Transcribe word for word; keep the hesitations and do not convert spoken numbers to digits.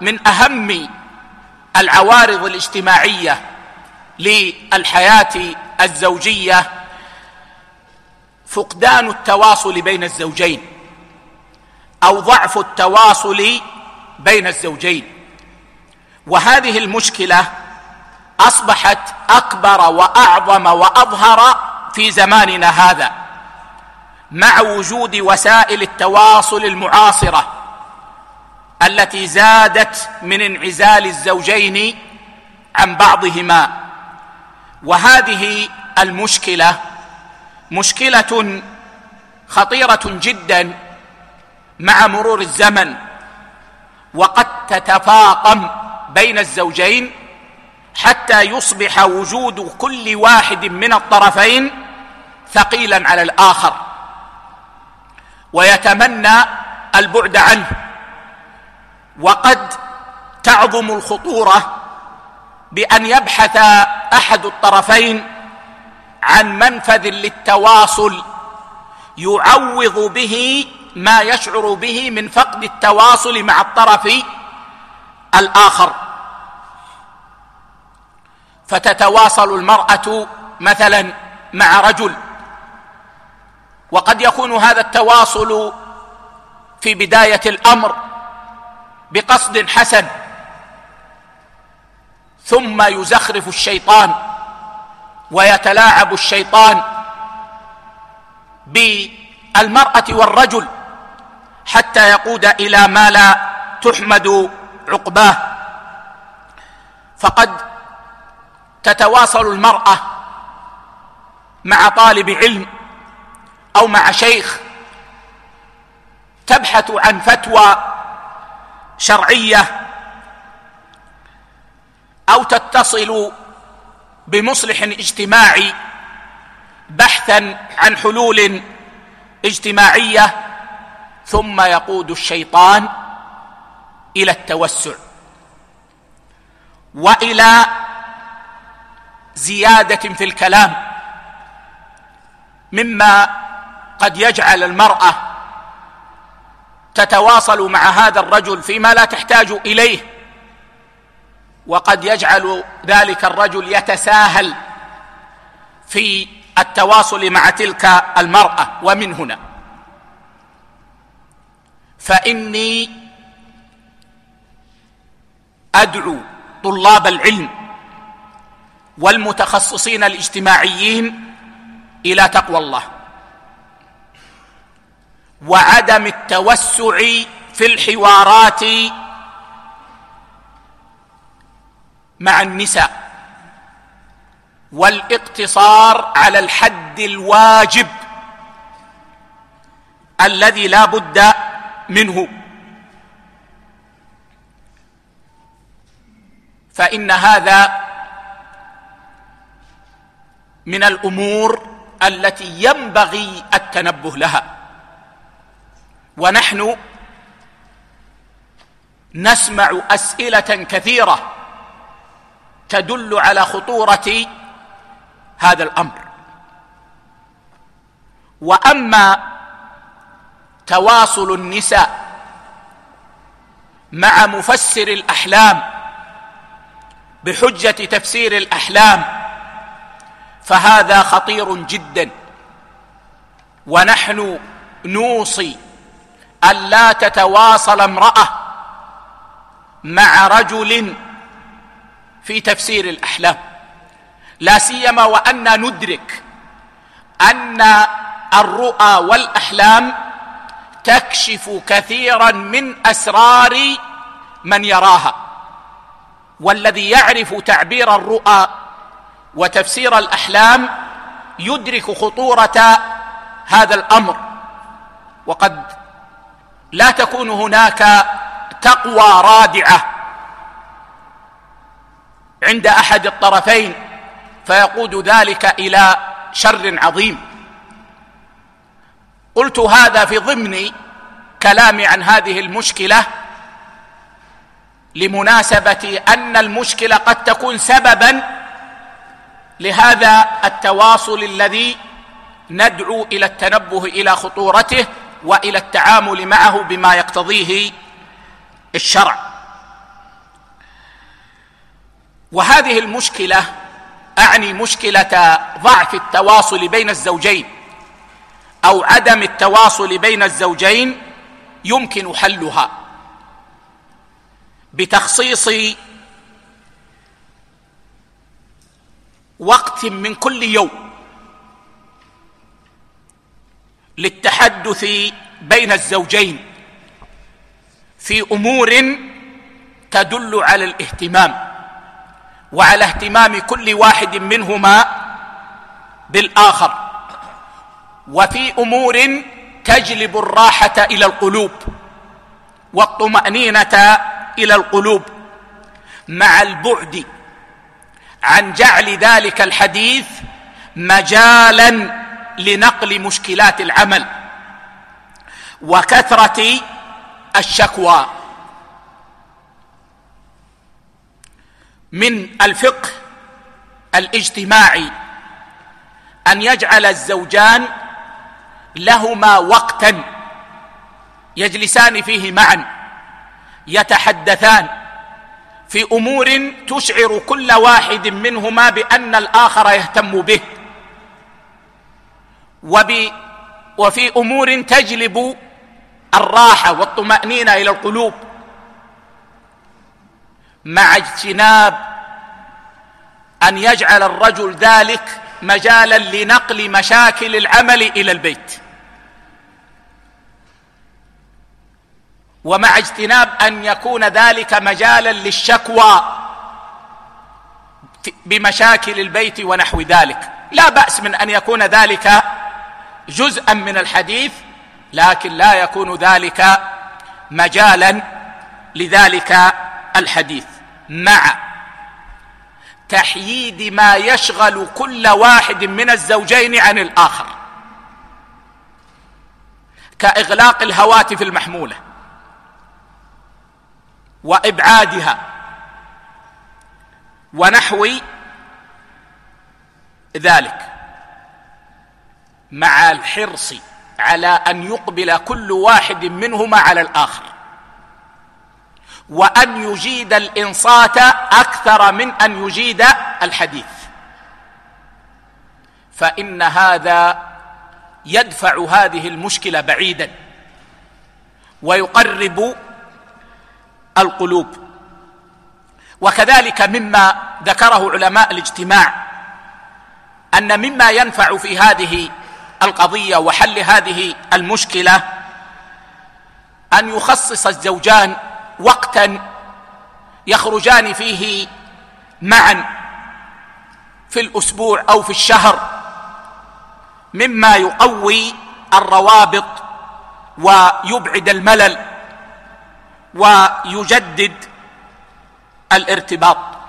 من أهم العوارض الاجتماعية للحياة الزوجية فقدان التواصل بين الزوجين أو ضعف التواصل بين الزوجين. وهذه المشكلة أصبحت أكبر وأعظم وأظهر في زماننا هذا مع وجود وسائل التواصل المعاصرة التي زادت من انعزال الزوجين عن بعضهما. وهذه المشكلة مشكلة خطيرة جدا مع مرور الزمن، وقد تتفاقم بين الزوجين حتى يصبح وجود كل واحد من الطرفين ثقيلا على الآخر ويتمنى البعد عنه. وقد تعظم الخطورة بأن يبحث أحد الطرفين عن منفذ للتواصل يعوض به ما يشعر به من فقد التواصل مع الطرف الآخر. فتتواصل المرأة مثلا مع رجل، وقد يكون هذا التواصل في بداية الأمر بقصد حسن، ثم يزخرف الشيطان ويتلاعب الشيطان بالمرأة والرجل حتى يقود إلى ما لا تحمد عقباه. فقد تتواصل المرأة مع طالب علم أو مع شيخ تبحث عن فتوى شرعية، أو تتصل بمصلح اجتماعي بحثا عن حلول اجتماعية، ثم يقود الشيطان إلى التوسع وإلى زيادة في الكلام، مما قد يجعل المرأة تتواصل مع هذا الرجل فيما لا تحتاج إليه، وقد يجعل ذلك الرجل يتساهل في التواصل مع تلك المرأة. ومن هنا فإني أدعو طلاب العلم والمتخصصين الاجتماعيين إلى تقوى الله وعدم التوسع في الحوارات مع النساء، والاقتصار على الحد الواجب الذي لا بد منه. فإن هذا من الأمور التي ينبغي التنبه لها. ونحن نسمع أسئلة كثيرة تدل على خطورة هذا الأمر. وأما تواصل النساء مع مفسر الأحلام بحجة تفسير الأحلام فهذا خطير جدا، ونحن نوصي ألا تتواصل امرأة مع رجل في تفسير الأحلام، لا سيما وأننا ندرك أن الرؤى والأحلام تكشف كثيرا من أسرار من يراها، والذي يعرف تعبير الرؤى وتفسير الأحلام يدرك خطورة هذا الأمر. وقد لا تكون هناك تقوى رادعة عند أحد الطرفين فيقود ذلك إلى شر عظيم. قلت هذا في ضمن كلامي عن هذه المشكلة لمناسبة أن المشكلة قد تكون سببا لهذا التواصل الذي ندعو إلى التنبه إلى خطورته وإلى التعامل معه بما يقتضيه الشرع. وهذه المشكلة أعني مشكلة ضعف التواصل بين الزوجين أو عدم التواصل بين الزوجين يمكن حلها بتخصيص وقت من كل يوم للتحدث بين الزوجين في أمور تدل على الاهتمام وعلى اهتمام كل واحد منهما بالآخر، وفي أمور تجلب الراحة إلى القلوب والطمأنينة إلى القلوب، مع البعد عن جعل ذلك الحديث مجالا لنقل مشكلات العمل وكثرة الشكوى. من الفقه الاجتماعي أن يجعل الزوجان لهما وقتا يجلسان فيه معا يتحدثان في أمور تشعر كل واحد منهما بأن الآخر يهتم به، وفي أمور تجلب الراحة والطمأنينة إلى القلوب، مع اجتناب أن يجعل الرجل ذلك مجالا لنقل مشاكل العمل إلى البيت، ومع اجتناب أن يكون ذلك مجالا للشكوى بمشاكل البيت ونحو ذلك. لا بأس من أن يكون ذلك جزءا من الحديث، لكن لا يكون ذلك مجالا لذلك الحديث، مع تحييد ما يشغل كل واحد من الزوجين عن الآخر كإغلاق الهواتف المحمولة وإبعادها ونحو ذلك، مع الحرص على أن يقبل كل واحد منهما على الآخر، وأن يجيد الإنصات أكثر من أن يجيد الحديث، فإن هذا يدفع هذه المشكلة بعيدا ويقرب القلوب. وكذلك مما ذكره علماء الاجتماع أن مما ينفع في هذه القضية وحل هذه المشكلة أن يخصص الزوجان وقتا يخرجان فيه معا في الأسبوع أو في الشهر، مما يقوي الروابط ويبعد الملل ويجدد الارتباط.